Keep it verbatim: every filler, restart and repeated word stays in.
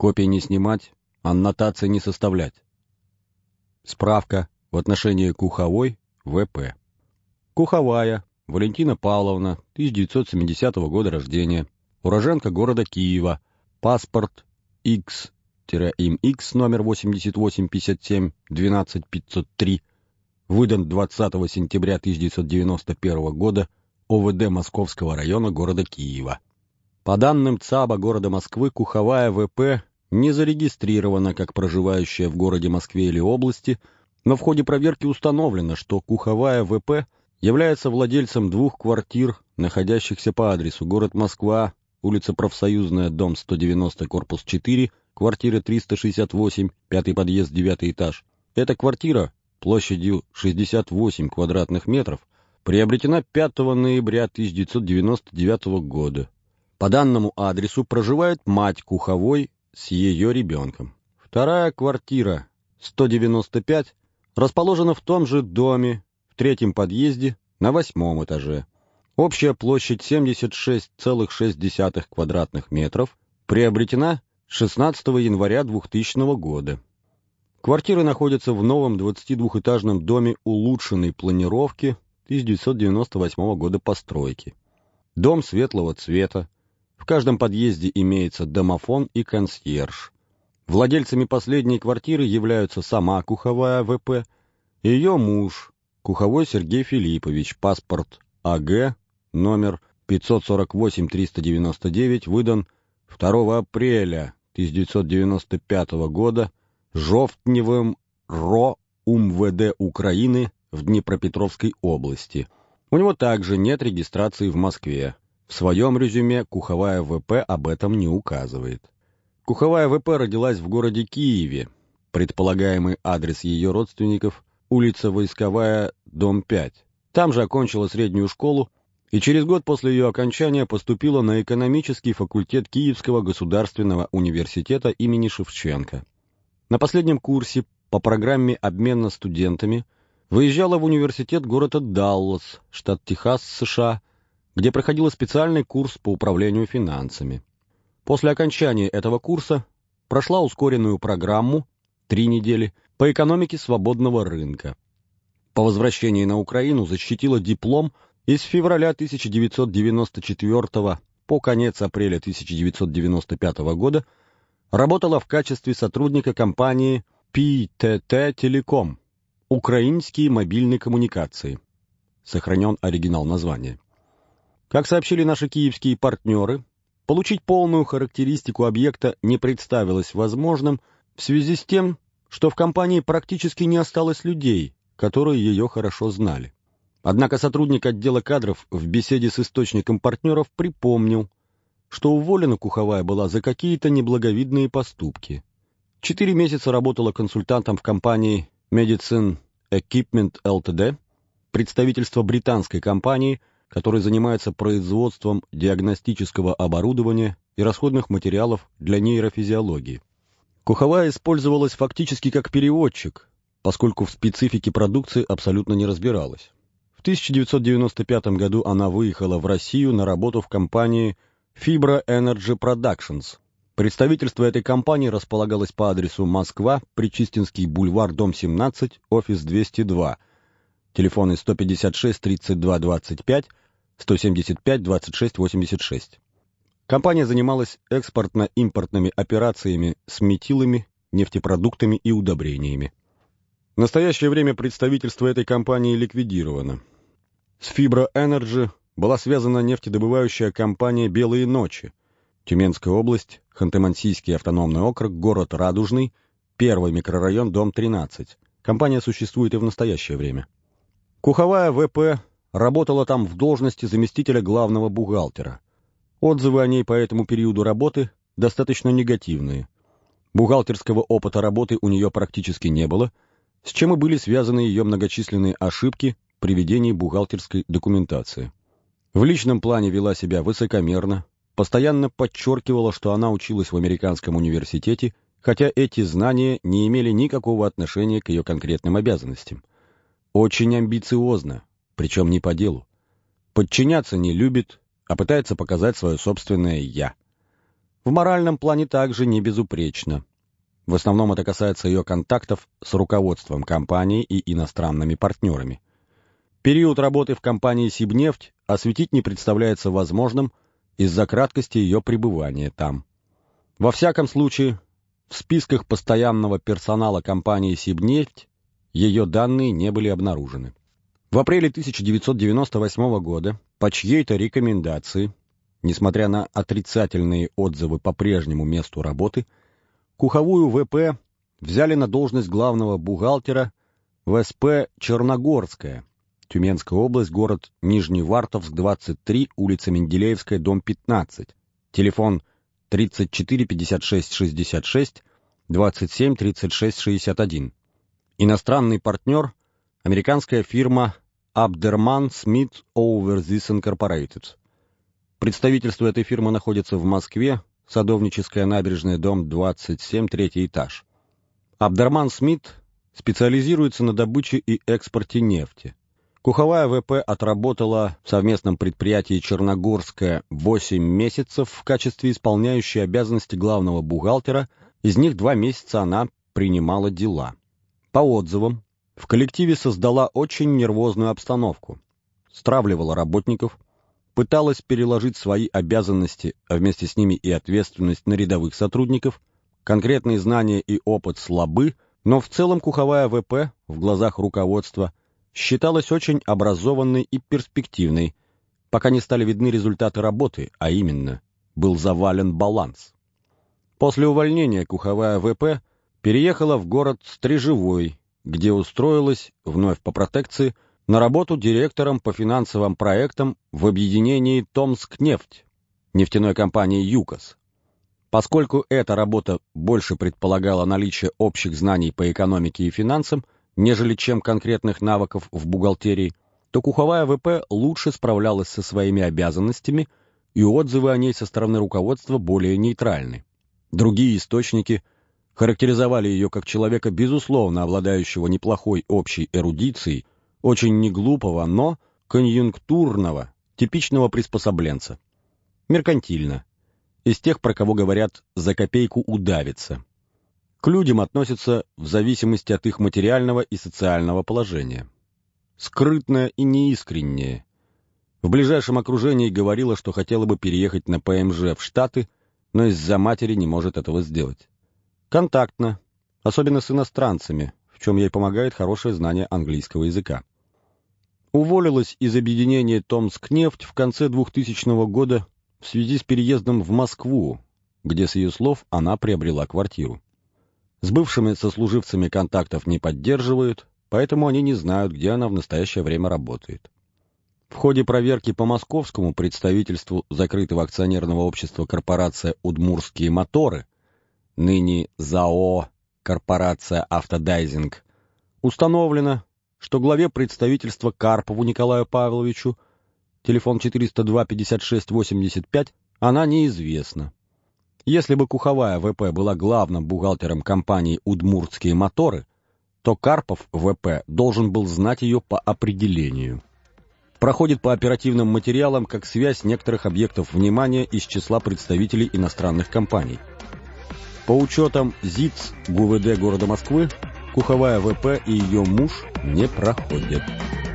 Копий не снимать, аннотации не составлять. Справка в отношении Куховой В П Куховая Валентина Павловна, тысяча девятьсот семидесятого года рождения, уроженка города Киева, паспорт X-М X номер восемьдесят восемь пятьдесят семь двенадцать пятьсот три, выдан двадцатого сентября тысяча девятьсот девяносто первого года О В Д Московского района города Киева. По данным ЦАБа города Москвы, Куховая В П не зарегистрирована как проживающая в городе Москве или области, но в ходе проверки установлено, что Куховая В П является владельцем двух квартир, находящихся по адресу город Москва, улица Профсоюзная, дом сто девяносто, корпус четыре, квартира триста шестьдесят восемь, пятый подъезд, девятый этаж. Эта квартира площадью шестьдесят восемь квадратных метров приобретена пятого ноября тысяча девятьсот девяносто девятого года. По данному адресу проживает мать Куховой с ее ребенком. Вторая квартира, сто девяносто пять, расположена в том же доме, в третьем подъезде, на восьмом этаже. Общая площадь семьдесят шесть целых шесть десятых квадратных метров, приобретена шестнадцатого января двухтысячного года. Квартиры находятся в новом двадцатидвухэтажном доме улучшенной планировки тысяча девятьсот девяносто восьмого года постройки. Дом светлого цвета. В каждом подъезде имеется домофон и консьерж. Владельцами последней квартиры являются сама Куховая В П и ее муж, Куховой Сергей Филиппович, паспорт А Г, номер пятьсот сорок восемь триста девяносто девять, выдан второго апреля тысяча девятьсот девяносто пятого года Жовтневым РО УМВД Украины в Днепропетровской области. У него также нет регистрации в Москве. В своем резюме Куховая В П об этом не указывает. Куховая В П родилась в городе Киеве. Предполагаемый адрес ее родственников – улица Войсковая, дом пять. Там же окончила среднюю школу и через год после ее окончания поступила на экономический факультет Киевского государственного университета имени Шевченко. На последнем курсе по программе обмена студентами выезжала в университет города Даллас, штат Техас, США, где проходила специальный курс по управлению финансами. После окончания этого курса прошла ускоренную программу три недели по экономике свободного рынка. По возвращении на Украину защитила диплом и с февраля тысяча девятьсот девяносто четвёртого по конец апреля тысяча девятьсот девяносто пятого года работала в качестве сотрудника компании Пи Тэ Тэ Телеком «Украинские мобильные коммуникации». Сохранен оригинал названия. Как сообщили наши киевские партнеры, получить полную характеристику объекта не представилось возможным в связи с тем, что в компании практически не осталось людей, которые ее хорошо знали. Однако сотрудник отдела кадров в беседе с источником партнеров припомнил, что уволена Куховая была за какие-то неблаговидные поступки. Четыре месяца работала консультантом в компании Medicine Equipment Лтд, представительство британской компании, которая занимается производством диагностического оборудования и расходных материалов для нейрофизиологии. Куховая использовалась фактически как переводчик, поскольку в специфике продукции абсолютно не разбиралась. В тысяча девятьсот девяносто пятом году она выехала в Россию на работу в компании Fibra Energy Productions. Представительство этой компании располагалось по адресу Москва, Причистинский бульвар, дом семнадцать, офис двести два, телефоны сто пятьдесят шесть тридцать два двадцать пять, сто семьдесят пять двадцать шесть восемьдесят шесть. Компания занималась экспортно-импортными операциями с метилами, нефтепродуктами и удобрениями. В настоящее время представительство этой компании ликвидировано. С Fibra Energy была связана нефтедобывающая компания «Белые ночи», Тюменская область, Ханты-Мансийский автономный округ, город Радужный, первый микрорайон, дом тринадцать. Компания существует и в настоящее время. Куховая В П работала там в должности заместителя главного бухгалтера. Отзывы о ней по этому периоду работы достаточно негативные. Бухгалтерского опыта работы у нее практически не было, с чем и были связаны ее многочисленные ошибки при ведении бухгалтерской документации. В личном плане вела себя высокомерно, постоянно подчеркивала, что она училась в американском университете, хотя эти знания не имели никакого отношения к ее конкретным обязанностям. Очень амбициозно, причем не по делу. Подчиняться не любит, а пытается показать свое собственное «я». В моральном плане также не безупречна. В основном это касается ее контактов с руководством компании и иностранными партнерами. Период работы в компании «Сибнефть» осветить не представляется возможным из-за краткости ее пребывания там. Во всяком случае, в списках постоянного персонала компании «Сибнефть» ее данные не были обнаружены. В апреле тысяча девятьсот девяносто восьмого года по чьей-то рекомендации, несмотря на отрицательные отзывы по прежнему месту работы, Куховую ВП взяли на должность главного бухгалтера в СП «Черногорская», Тюменская область, город Нижневартовск, двадцать три, улица Менделеевская, дом пятнадцать, телефон тридцать четыре пятьдесят шесть шестьдесят шесть, двадцать семь тридцать шесть шестьдесят один. Иностранный партнер – американская фирма Abderman Smith Overseas Incorporated. Представительство этой фирмы находится в Москве, Садовническая набережная, дом двадцать семь, третий этаж. Abderman Smith специализируется на добыче и экспорте нефти. Куховая ВП отработала в совместном предприятии «Черногорская» восемь месяцев в качестве исполняющей обязанности главного бухгалтера, из них два месяца она принимала дела. По отзывам, в коллективе создала очень нервозную обстановку, стравливала работников, пыталась переложить свои обязанности, а вместе с ними и ответственность на рядовых сотрудников, конкретные знания и опыт слабы, но в целом Куховая ВП в глазах руководства считалась очень образованной и перспективной, пока не стали видны результаты работы, а именно, был завален баланс. После увольнения Куховая ВП переехала в город Стрежевой, где устроилась, вновь по протекции, на работу директором по финансовым проектам в объединении «Томскнефть» нефтяной компании «ЮКОС». Поскольку эта работа больше предполагала наличие общих знаний по экономике и финансам, нежели чем конкретных навыков в бухгалтерии, то Куховая ВП лучше справлялась со своими обязанностями, и отзывы о ней со стороны руководства более нейтральны. Другие источники характеризовали ее как человека, безусловно, обладающего неплохой общей эрудицией, очень неглупого, но конъюнктурного, типичного приспособленца. Меркантильно. Из тех, про кого говорят «за копейку удавится». К людям относятся в зависимости от их материального и социального положения. Скрытная и неискренняя. В ближайшем окружении говорила, что хотела бы переехать на ПМЖ в Штаты, но из-за матери не может этого сделать. Контактна, особенно с иностранцами, в чем ей помогает хорошее знание английского языка. Уволилась из объединения «Томскнефть» в конце двухтысячного года в связи с переездом в Москву, где, с ее слов, она приобрела квартиру. С бывшими сослуживцами контактов не поддерживают, поэтому они не знают, где она в настоящее время работает. В ходе проверки по московскому представительству закрытого акционерного общества корпорация «Удмуртские моторы», ныне ЗАО «Корпорация Автодайзинг», установлено, что главе представительства Карпову Николаю Павловичу, телефон четыреста два пятьдесят шесть восемьдесят пять, она неизвестна. Если бы Куховая ВП была главным бухгалтером компании «Удмуртские моторы», то Карпов ВП должен был знать ее по определению. Проходит по оперативным материалам как связь некоторых объектов внимания из числа представителей иностранных компаний. По учетам ЗИЦ ГУВД города Москвы, Куховая ВП и ее муж не проходят.